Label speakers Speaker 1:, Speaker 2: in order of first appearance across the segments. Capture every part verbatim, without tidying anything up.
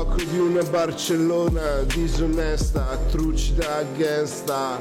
Speaker 1: fuoco di una Barcellona disonesta, trucida, gangsta.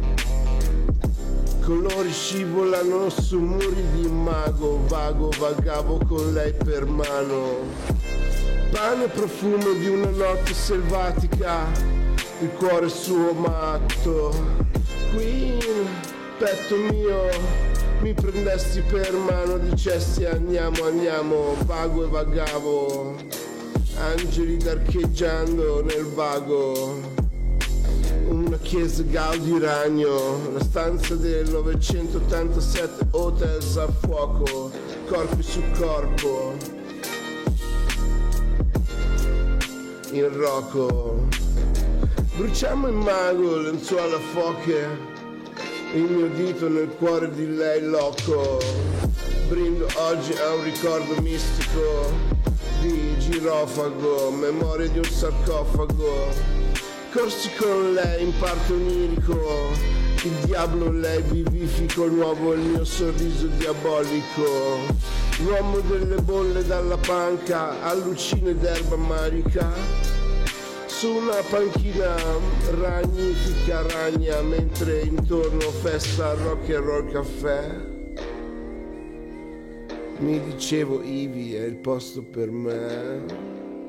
Speaker 1: Colori scivolano su muri di mago, vago, vagavo con lei per mano. Pane e profumo di una notte selvatica, il cuore suo matto. Queen, petto mio, mi prendesti per mano, dicesti andiamo, andiamo, vago e vagavo, angeli d'archeggiando nel vago. Una chiesa Gaudi Ragno, la stanza del novecentottantasette, hotels a fuoco, corpi su corpo, in roco. Bruciamo il mago, lenzuola foche, il mio dito nel cuore di lei loco. Brindo oggi a un ricordo mistico di girofago, memoria di un sarcofago. Corsi con lei in parte onirico, il diavolo lei vivifico, nuovo il mio sorriso diabolico. L'uomo delle bolle dalla panca, allucine d'erba marica. Su una panchina ragnifica ragna, mentre intorno festa rock and roll caffè. Mi dicevo Ivi è il posto per me.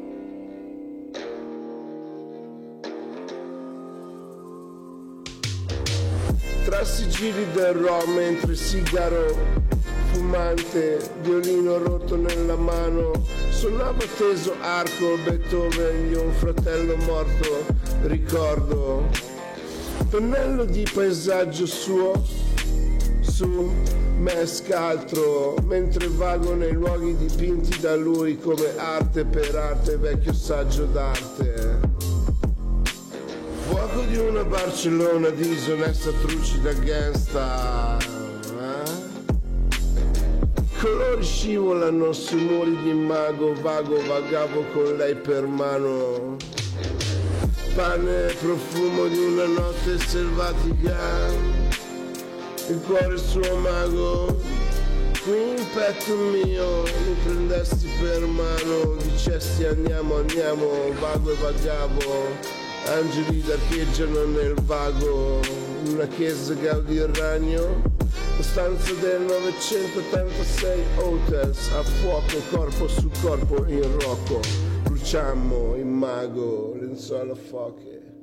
Speaker 1: Tra sigilli del rom, mentre sigaro fumante, violino rotto nella mano, suonava teso arco Beethoven di un fratello morto, ricordo. Pennello di paesaggio suo, su me scaltro, mentre vago nei luoghi dipinti da lui come arte per arte, vecchio saggio d'arte. Fuoco di una Barcellona disonesta, trucida, gangsta. Eh? Colori scivolano sui muri di mago, vago, vagavo con lei per mano. Pane e profumo di una notte selvatica, il cuore suo mago. Qui in petto mio mi prendesti per mano, dicesti andiamo, andiamo, vago e vagavo. Angeli d'archeggiano nel vago, una chiesa Gaudi Ragno, la stanza del novecentottantasei, hotels a fuoco, corpo su corpo in rocco. Bruciamo il mago, lenzuola foche.